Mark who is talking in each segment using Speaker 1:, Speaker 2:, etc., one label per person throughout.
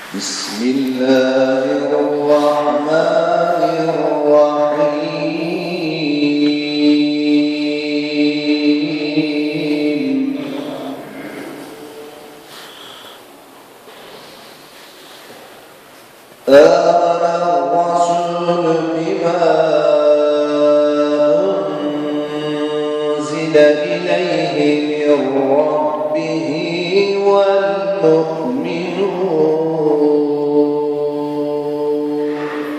Speaker 1: بسم الله الرحمن الرحيم آمن الرسول بما أنزل إليه من ربه والمؤمنون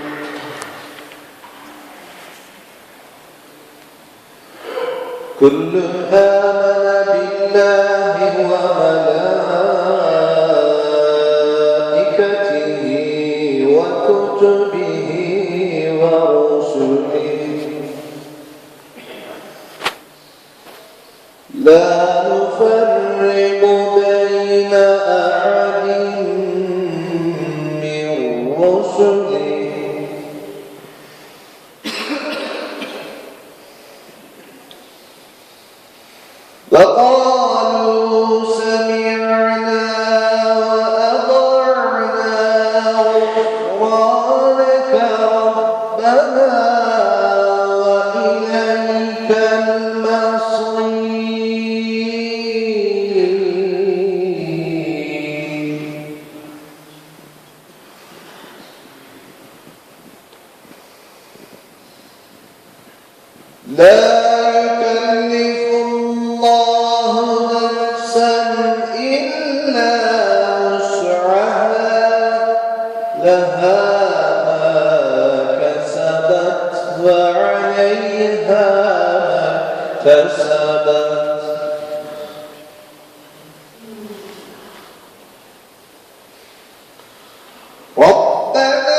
Speaker 1: كل آمن بالله وملائكته وكتبه ورسله لا نفرق بين أحد من رسله وقالوا سمعنا وأطعنا غفرانك ربنا وإليك المصير لا يكلف الله نفسا إلا وسعها لها ما كسبت وعليها ما اكتسبت ربنا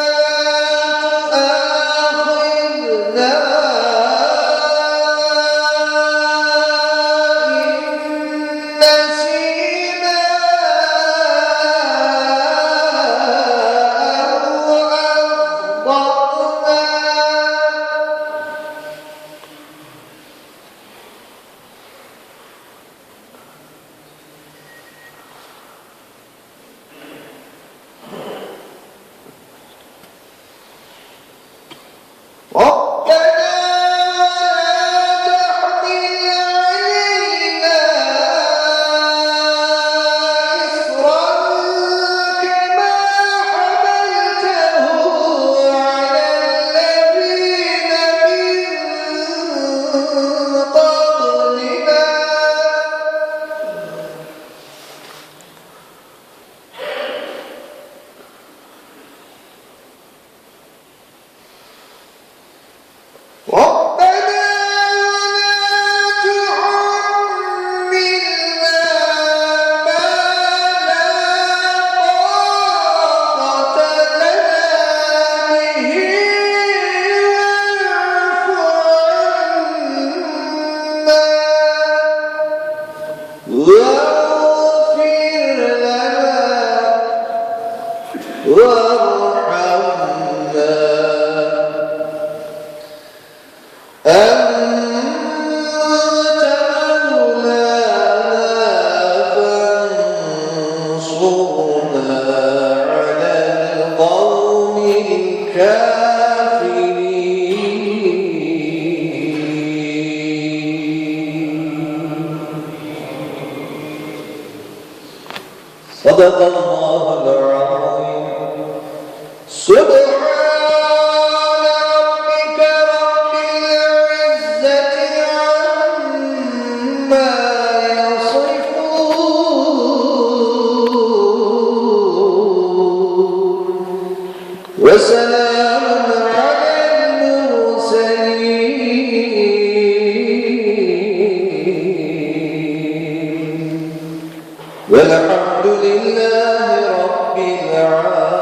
Speaker 1: صدق الله العظيم. سبحان ربك رب العزة عما يصفون وسلام على المرسلين والحمد لله رب العالمين.